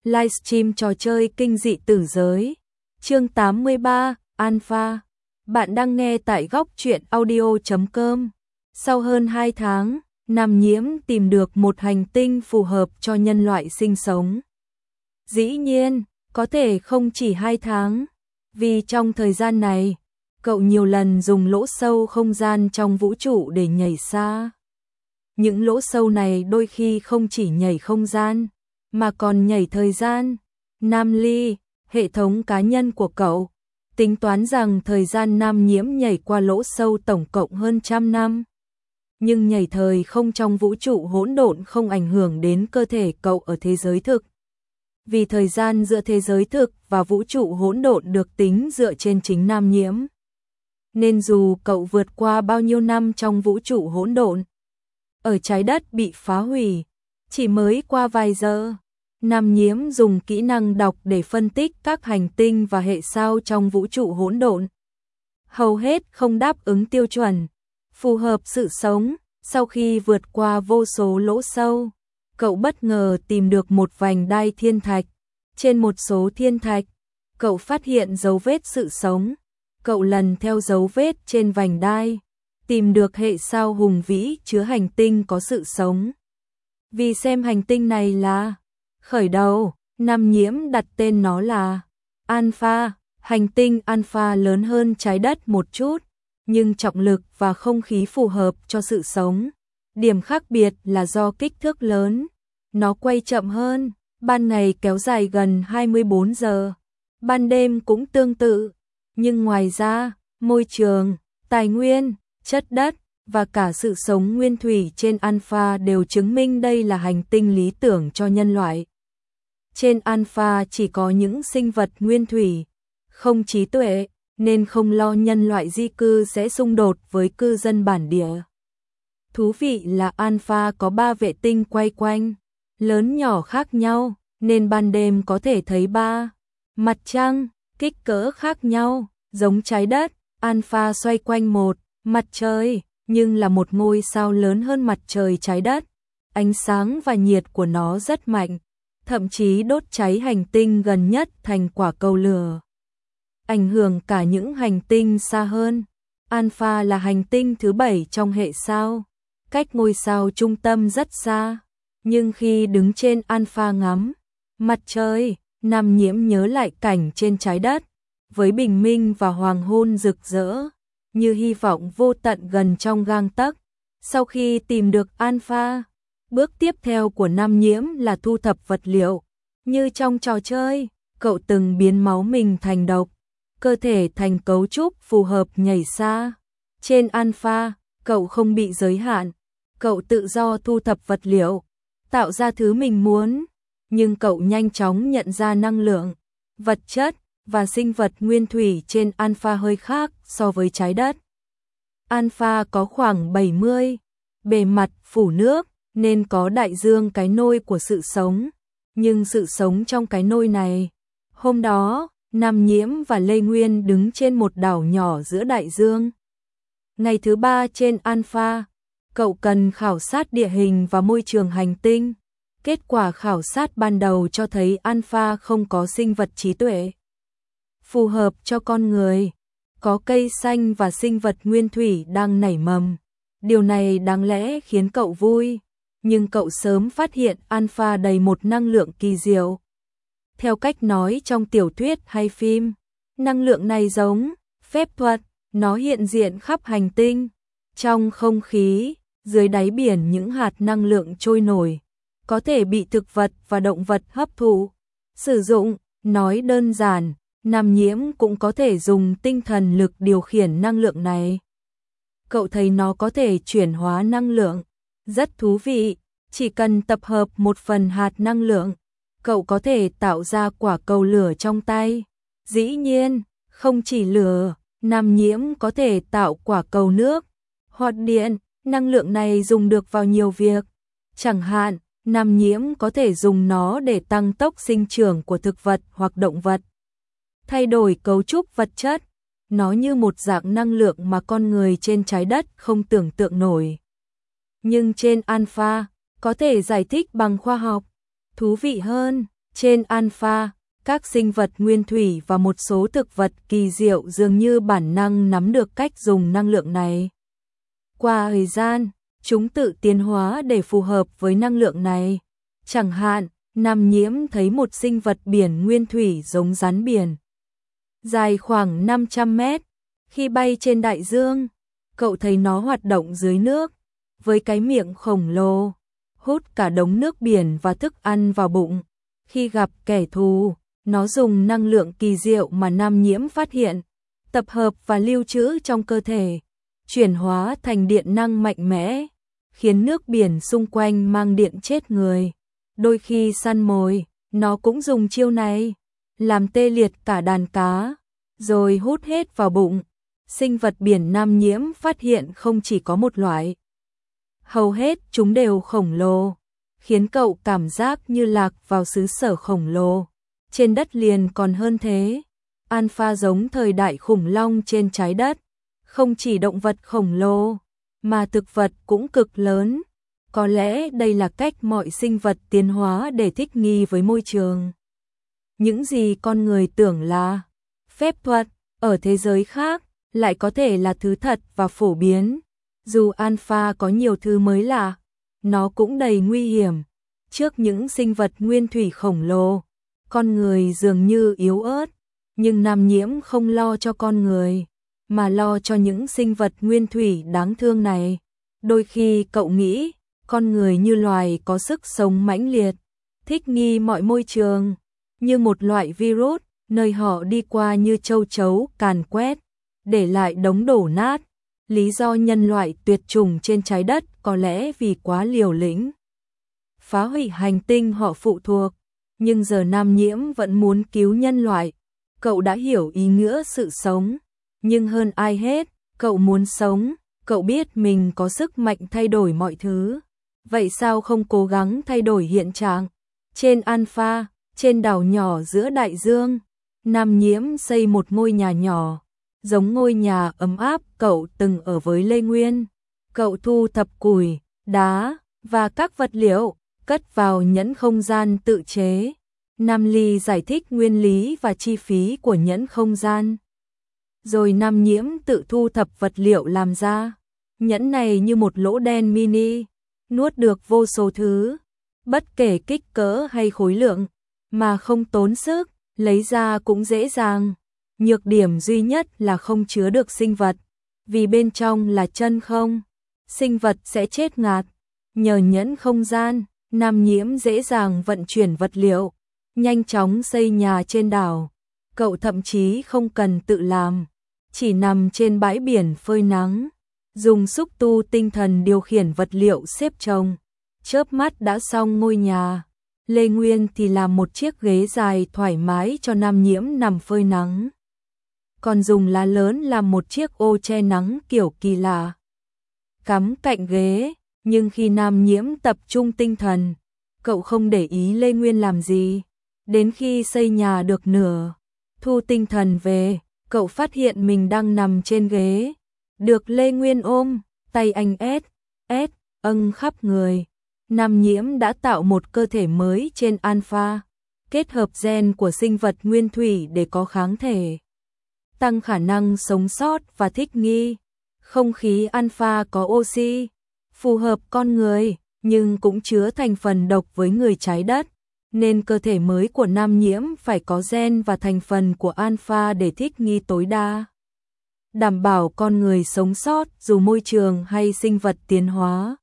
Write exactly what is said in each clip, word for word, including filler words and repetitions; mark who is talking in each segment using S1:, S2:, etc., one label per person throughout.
S1: Livestream trò chơi kinh dị tử giới. Chương tám mươi ba, Alpha. Bạn đang nghe tại góc truyện audio chấm com. Sau hơn hai tháng, Nam Nhiễm tìm được một hành tinh phù hợp cho nhân loại sinh sống. Dĩ nhiên, có thể không chỉ hai tháng, vì trong thời gian này, cậu nhiều lần dùng lỗ sâu không gian trong vũ trụ để nhảy xa. Những lỗ sâu này đôi khi không chỉ nhảy không gian, mà còn nhảy thời gian. Nam Ly, hệ thống cá nhân của cậu, tính toán rằng thời gian Nam Nhiễm nhảy qua lỗ sâu tổng cộng hơn trăm năm. Nhưng nhảy thời không trong vũ trụ hỗn độn không ảnh hưởng đến cơ thể cậu ở thế giới thực. Vì thời gian giữa thế giới thực và vũ trụ hỗn độn được tính dựa trên chính Nam Nhiễm. Nên dù cậu vượt qua bao nhiêu năm trong vũ trụ hỗn độn, ở trái đất bị phá hủy, chỉ mới qua vài giờ, Nam Nhiễm dùng kỹ năng đọc để phân tích các hành tinh và hệ sao trong vũ trụ hỗn độn. Hầu hết không đáp ứng tiêu chuẩn, phù hợp sự sống. Sau khi vượt qua vô số lỗ sâu, cậu bất ngờ tìm được một vành đai thiên thạch. Trên một số thiên thạch, cậu phát hiện dấu vết sự sống. Cậu lần theo dấu vết trên vành đai, tìm được hệ sao hùng vĩ chứa hành tinh có sự sống. Vì xem hành tinh này là khởi đầu, Nam Nhiễm đặt tên nó là Alpha. Hành tinh Alpha lớn hơn trái đất một chút, nhưng trọng lực và không khí phù hợp cho sự sống. Điểm khác biệt là do kích thước lớn, nó quay chậm hơn, ban ngày kéo dài gần hai mươi bốn giờ, ban đêm cũng tương tự. Nhưng ngoài ra, môi trường, tài nguyên, chất đất và cả sự sống nguyên thủy trên Alpha đều chứng minh đây là hành tinh lý tưởng cho nhân loại. Trên Alpha chỉ có những sinh vật nguyên thủy, không trí tuệ, nên không lo nhân loại di cư sẽ xung đột với cư dân bản địa. Thú vị là Alpha có ba vệ tinh quay quanh, lớn nhỏ khác nhau, nên ban đêm có thể thấy ba mặt trăng, kích cỡ khác nhau, giống trái đất. Alpha xoay quanh một mặt trời, nhưng là một ngôi sao lớn hơn mặt trời trái đất. Ánh sáng và nhiệt của nó rất mạnh, thậm chí đốt cháy hành tinh gần nhất thành quả cầu lửa, ảnh hưởng cả những hành tinh xa hơn. Alpha là hành tinh thứ bảy trong hệ sao, cách ngôi sao trung tâm rất xa. Nhưng khi đứng trên Alpha ngắm mặt trời, Nam Nhiễm nhớ lại cảnh trên trái đất, với bình minh và hoàng hôn rực rỡ, như hy vọng vô tận gần trong gang tấc. Sau khi tìm được Alpha, bước tiếp theo của Nam Nhiễm là thu thập vật liệu. Như trong trò chơi, cậu từng biến máu mình thành độc, cơ thể thành cấu trúc phù hợp nhảy xa. Trên Alpha, cậu không bị giới hạn, cậu tự do thu thập vật liệu, tạo ra thứ mình muốn. Nhưng cậu nhanh chóng nhận ra năng lượng, vật chất và sinh vật nguyên thủy trên Alpha hơi khác so với trái đất. Alpha có khoảng bảy mươi bề mặt phủ nước, nên có đại dương cái nôi của sự sống. Nhưng sự sống trong cái nôi này, hôm đó, Nam Nhiễm và Lê Nguyên đứng trên một đảo nhỏ giữa đại dương. Ngày thứ ba trên Alpha, cậu cần khảo sát địa hình và môi trường hành tinh. Kết quả khảo sát ban đầu cho thấy Alpha không có sinh vật trí tuệ phù hợp cho con người, có cây xanh và sinh vật nguyên thủy đang nảy mầm. Điều này đáng lẽ khiến cậu vui, nhưng cậu sớm phát hiện Alpha đầy một năng lượng kỳ diệu. Theo cách nói trong tiểu thuyết hay phim, năng lượng này giống phép thuật, nó hiện diện khắp hành tinh, trong không khí, dưới đáy biển những hạt năng lượng trôi nổi, có thể bị thực vật và động vật hấp thụ, sử dụng. Nói đơn giản, Nam Nhiễm cũng có thể dùng tinh thần lực điều khiển năng lượng này. Cậu thấy nó có thể chuyển hóa năng lượng, rất thú vị. Chỉ cần tập hợp một phần hạt năng lượng, cậu có thể tạo ra quả cầu lửa trong tay. Dĩ nhiên, không chỉ lửa, Nam Nhiễm có thể tạo quả cầu nước hoặc điện. Năng lượng này dùng được vào nhiều việc. Chẳng hạn, Nam Nhiễm có thể dùng nó để tăng tốc sinh trưởng của thực vật hoặc động vật, thay đổi cấu trúc vật chất. Nó như một dạng năng lượng mà con người trên trái đất không tưởng tượng nổi. Nhưng trên Alpha, có thể giải thích bằng khoa học. Thú vị hơn, Trên Alpha, các sinh vật nguyên thủy và một số thực vật kỳ diệu dường như bản năng nắm được cách dùng năng lượng này. Qua thời gian, chúng tự tiến hóa để phù hợp với năng lượng này. Chẳng hạn, Nam Nhiễm thấy một sinh vật biển nguyên thủy giống rắn biển, dài khoảng năm trăm mét. Khi bay trên đại dương, cậu thấy nó hoạt động dưới nước, với cái miệng khổng lồ, hút cả đống nước biển và thức ăn vào bụng. Khi gặp kẻ thù, nó dùng năng lượng kỳ diệu mà Nam Nhiễm phát hiện, tập hợp và lưu trữ trong cơ thể, chuyển hóa thành điện năng mạnh mẽ, khiến nước biển xung quanh mang điện chết người. Đôi khi săn mồi, nó cũng dùng chiêu này, làm tê liệt cả đàn cá, rồi hút hết vào bụng. Sinh vật biển Nam Nhiễm phát hiện không chỉ có một loại, hầu hết chúng đều khổng lồ, khiến cậu cảm giác như lạc vào xứ sở khổng lồ. Trên đất liền còn hơn thế, Alpha giống thời đại khủng long trên trái đất, không chỉ động vật khổng lồ, mà thực vật cũng cực lớn. Có lẽ đây là cách mọi sinh vật tiến hóa để thích nghi với môi trường. Những gì con người tưởng là phép thuật, ở thế giới khác, lại có thể là thứ thật và phổ biến. Dù Alpha có nhiều thứ mới lạ, nó cũng đầy nguy hiểm. Trước những sinh vật nguyên thủy khổng lồ, con người dường như yếu ớt, nhưng Nam Nhiễm không lo cho con người, mà lo cho những sinh vật nguyên thủy đáng thương này. Đôi khi cậu nghĩ, con người như loài có sức sống mãnh liệt, thích nghi mọi môi trường, như một loại virus, nơi họ đi qua như châu chấu càn quét, để lại đống đổ nát. Lý do nhân loại tuyệt chủng trên trái đất có lẽ vì quá liều lĩnh, phá hủy hành tinh họ phụ thuộc. Nhưng giờ Nam Nhiễm vẫn muốn cứu nhân loại. Cậu đã hiểu ý nghĩa sự sống, nhưng hơn ai hết, cậu muốn sống. Cậu biết mình có sức mạnh thay đổi mọi thứ. Vậy sao không cố gắng thay đổi hiện trạng? Trên Alpha, trên đảo nhỏ giữa đại dương, Nam Nhiễm xây một ngôi nhà nhỏ, giống ngôi nhà ấm áp cậu từng ở với Lê Nguyên. Cậu thu thập củi, đá và các vật liệu, cất vào nhẫn không gian tự chế. Nam Ly giải thích nguyên lý và chi phí của nhẫn không gian. Rồi Nam Nhiễm tự thu thập vật liệu làm ra. Nhẫn này như một lỗ đen mini, nuốt được vô số thứ, bất kể kích cỡ hay khối lượng, mà không tốn sức, lấy ra cũng dễ dàng. Nhược điểm duy nhất là không chứa được sinh vật, vì bên trong là chân không, sinh vật sẽ chết ngạt. Nhờ nhẫn không gian, Nam Nhiễm dễ dàng vận chuyển vật liệu, nhanh chóng xây nhà trên đảo. Cậu thậm chí không cần tự làm, chỉ nằm trên bãi biển phơi nắng, dùng xúc tu tinh thần điều khiển vật liệu xếp chồng, chớp mắt đã xong ngôi nhà. Lê Nguyên thì làm một chiếc ghế dài thoải mái cho Nam Nhiễm nằm phơi nắng, còn dùng lá lớn làm một chiếc ô che nắng kiểu kỳ lạ, cắm cạnh ghế. Nhưng khi Nam Nhiễm tập trung tinh thần, cậu không để ý Lê Nguyên làm gì. Đến khi xây nhà được nửa, thu tinh thần về, cậu phát hiện mình đang nằm trên ghế, được Lê Nguyên ôm, tay anh ét, ét, âng khắp người. Nam Nhiễm đã tạo một cơ thể mới trên Alpha, kết hợp gen của sinh vật nguyên thủy để có kháng thể, tăng khả năng sống sót và thích nghi. Không khí Alpha có oxy, phù hợp con người, nhưng cũng chứa thành phần độc với người trái đất, nên cơ thể mới của Nam Nhiễm phải có gen và thành phần của Alpha để thích nghi tối đa, đảm bảo con người sống sót dù môi trường hay sinh vật tiến hóa.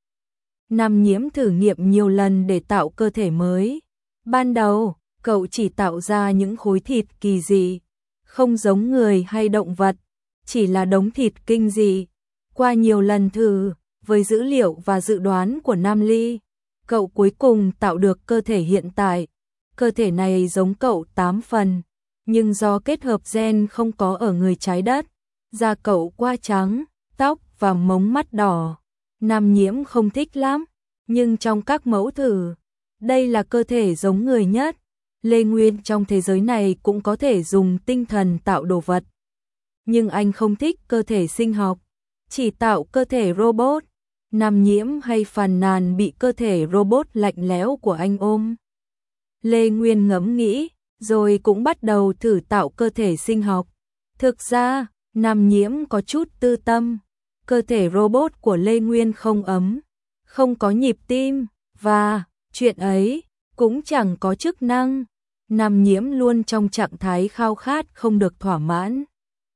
S1: Nam Nhiễm thử nghiệm nhiều lần để tạo cơ thể mới. Ban đầu, cậu chỉ tạo ra những khối thịt kỳ dị, không giống người hay động vật, chỉ là đống thịt kinh dị. Qua nhiều lần thử, với dữ liệu và dự đoán của Nam Ly, cậu cuối cùng tạo được cơ thể hiện tại. Cơ thể này giống cậu tám phần, nhưng do kết hợp gen không có ở người trái đất, da cậu quá trắng, tóc và mống mắt đỏ. Nam Nhiễm không thích lắm, nhưng trong các mẫu thử, đây là cơ thể giống người nhất. Lê Nguyên trong thế giới này cũng có thể dùng tinh thần tạo đồ vật, nhưng anh không thích cơ thể sinh học, chỉ tạo cơ thể robot. Nam Nhiễm hay phàn nàn bị cơ thể robot lạnh lẽo của anh ôm Lê Nguyên ngẫm nghĩ, rồi cũng bắt đầu thử tạo cơ thể sinh học. Thực ra, Nam Nhiễm có chút tư tâm. Cơ thể robot của Lê Nguyên không ấm, không có nhịp tim, và chuyện ấy cũng chẳng có chức năng. Nam Nhiễm luôn trong trạng thái khao khát không được thỏa mãn.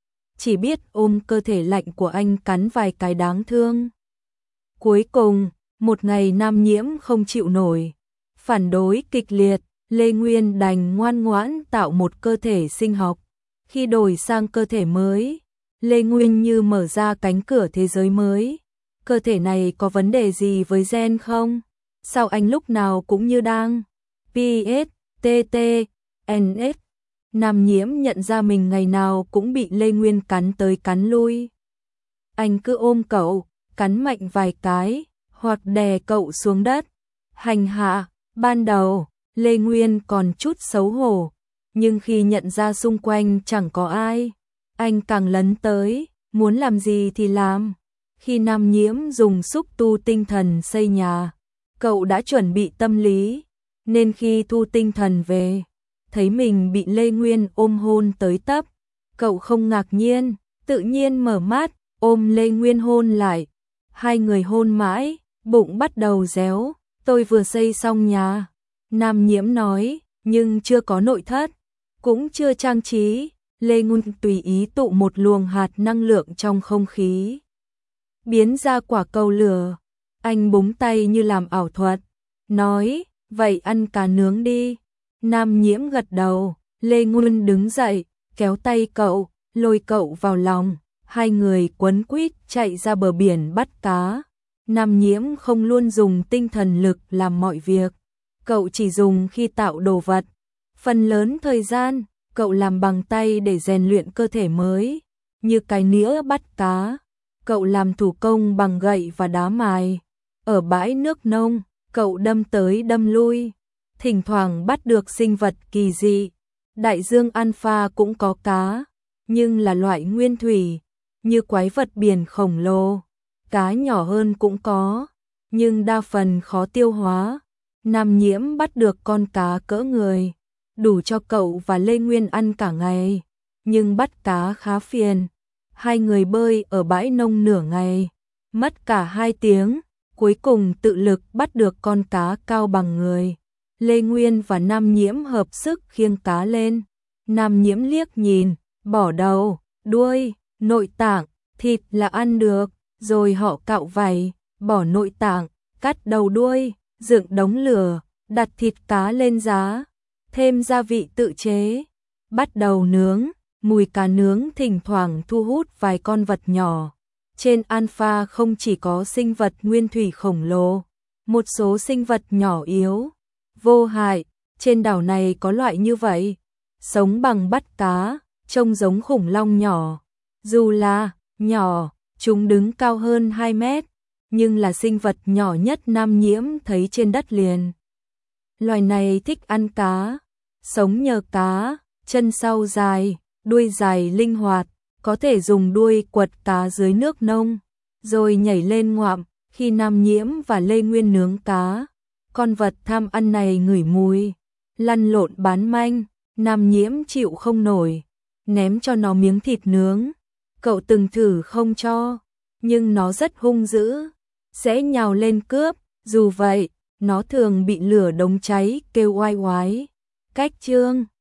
S1: Chỉ biết ôm cơ thể lạnh của anh cắn vài cái đáng thương. Cuối cùng, một ngày Nam Nhiễm không chịu nổi, phản đối kịch liệt, Lê Nguyên đành ngoan ngoãn tạo một cơ thể sinh học. Khi đổi sang cơ thể mới, Lê Nguyên như mở ra cánh cửa thế giới mới. Cơ thể này có vấn đề gì với gen không? Sao anh lúc nào cũng như đang pê ét, tê tê, en ét? Nam Nhiễm nhận ra mình ngày nào cũng bị Lê Nguyên cắn tới cắn lui. Anh cứ ôm cậu, cắn mạnh vài cái, hoặc đè cậu xuống đất. Hành hạ, ban đầu, Lê Nguyên còn chút xấu hổ, nhưng khi nhận ra xung quanh chẳng có ai, anh càng lấn tới, muốn làm gì thì làm. Khi Nam Nhiễm dùng xúc tu tinh thần xây nhà, cậu đã chuẩn bị tâm lý, nên khi thu tinh thần về, thấy mình bị Lê Nguyên ôm hôn tới tấp, cậu không ngạc nhiên, tự nhiên mở mắt, ôm Lê Nguyên hôn lại. Hai người hôn mãi, bụng bắt đầu réo, tôi vừa xây xong nhà. Nam Nhiễm nói, nhưng chưa có nội thất, cũng chưa trang trí. Lê Nguyên tùy ý tụ một luồng hạt năng lượng trong không khí, biến ra quả cầu lửa. Anh búng tay như làm ảo thuật, nói, vậy ăn cá nướng đi. Nam Nhiễm gật đầu, Lê Nguyên đứng dậy, kéo tay cậu, lôi cậu vào lòng. Hai người quấn quýt chạy ra bờ biển bắt cá. Nam Nhiễm không luôn dùng tinh thần lực làm mọi việc, cậu chỉ dùng khi tạo đồ vật. Phần lớn thời gian, cậu làm bằng tay để rèn luyện cơ thể mới, như cái nĩa bắt cá. Cậu làm thủ công bằng gậy và đá mài. Ở bãi nước nông, cậu đâm tới đâm lui, thỉnh thoảng bắt được sinh vật kỳ dị. Đại dương Alpha cũng có cá, nhưng là loại nguyên thủy, như quái vật biển khổng lồ. Cá nhỏ hơn cũng có, nhưng đa phần khó tiêu hóa. Nam Nhiễm bắt được con cá cỡ người, đủ cho cậu và Lê Nguyên ăn cả ngày, nhưng bắt cá khá phiền. Hai người bơi ở bãi nông nửa ngày, mất cả hai tiếng, cuối cùng tự lực bắt được con cá cao bằng người. Lê Nguyên và Nam Nhiễm hợp sức khiêng cá lên. Nam Nhiễm liếc nhìn, bỏ đầu, đuôi, nội tạng, thịt là ăn được, rồi họ cạo vảy, bỏ nội tạng, cắt đầu đuôi, dựng đống lửa, đặt thịt cá lên giá, thêm gia vị tự chế, bắt đầu nướng. Mùi cá nướng thỉnh thoảng thu hút vài con vật nhỏ. Trên Alpha không chỉ có sinh vật nguyên thủy khổng lồ, một số sinh vật nhỏ yếu, vô hại. Trên đảo này có loại như vậy, sống bằng bắt cá, trông giống khủng long nhỏ. Dù là nhỏ, chúng đứng cao hơn hai mét, nhưng là sinh vật nhỏ nhất Nam Nhiễm thấy trên đất liền. Loài này thích ăn cá, sống nhờ cá, chân sau dài, đuôi dài linh hoạt, có thể dùng đuôi quật cá dưới nước nông, rồi nhảy lên ngoạm. Khi Nam Nhiễm và Lê Nguyên nướng cá, con vật tham ăn này ngửi mùi, lăn lộn bán manh. Nam Nhiễm chịu không nổi, ném cho nó miếng thịt nướng. Cậu từng thử không cho, nhưng nó rất hung dữ, sẽ nhào lên cướp. Dù vậy, nó thường bị lửa đống cháy kêu oai oái. Cách chương